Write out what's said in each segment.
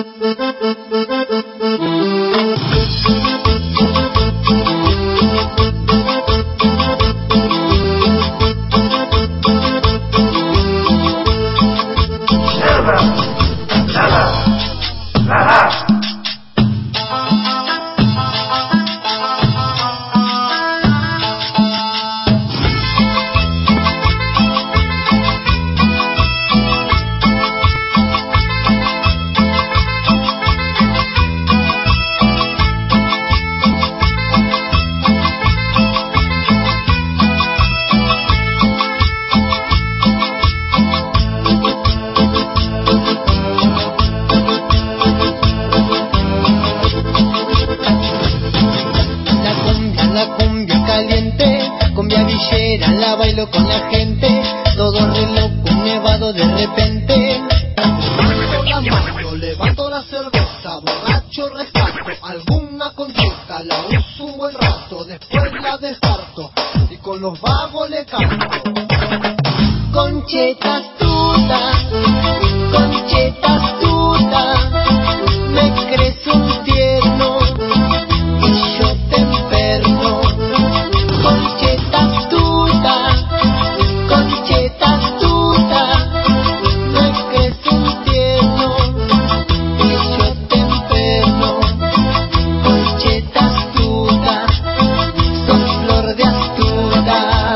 La bailo con la gente, todo re loco, nevado de repente. Yo levanto la cerveza, borracho rescato alguna conducta, la uso un buen rato, después la descarto y con los vagos le canto. Conchetas tutas, conchetas tutas, me crees un tierno y yo te enfermo. Conchetas tutas, conchetas tutas, me crees un tierno y yo te enfermo. Conchetas tutas, son flor de astuta.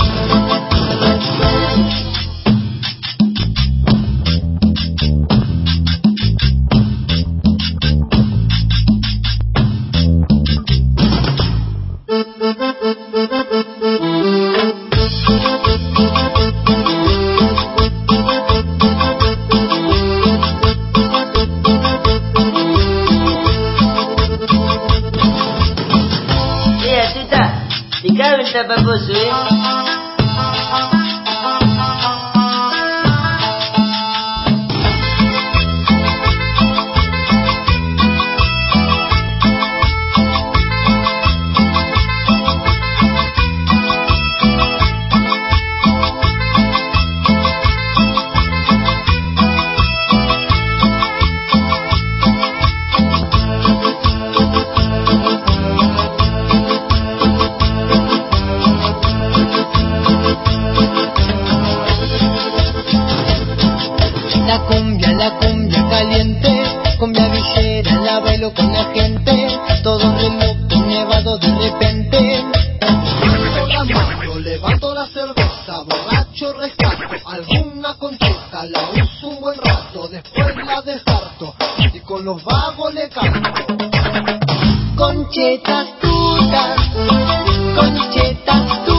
Ikaw ang tapapusoy. La cumbia caliente, cumbia villera, la bailo con la gente, todo re loco, nevado de repente. Yo levanto la cerveza, borracho rescato alguna conducta, la uso un buen rato, después la descarto y con los vagos le canto. Conchetas tutas, conchetas tutas.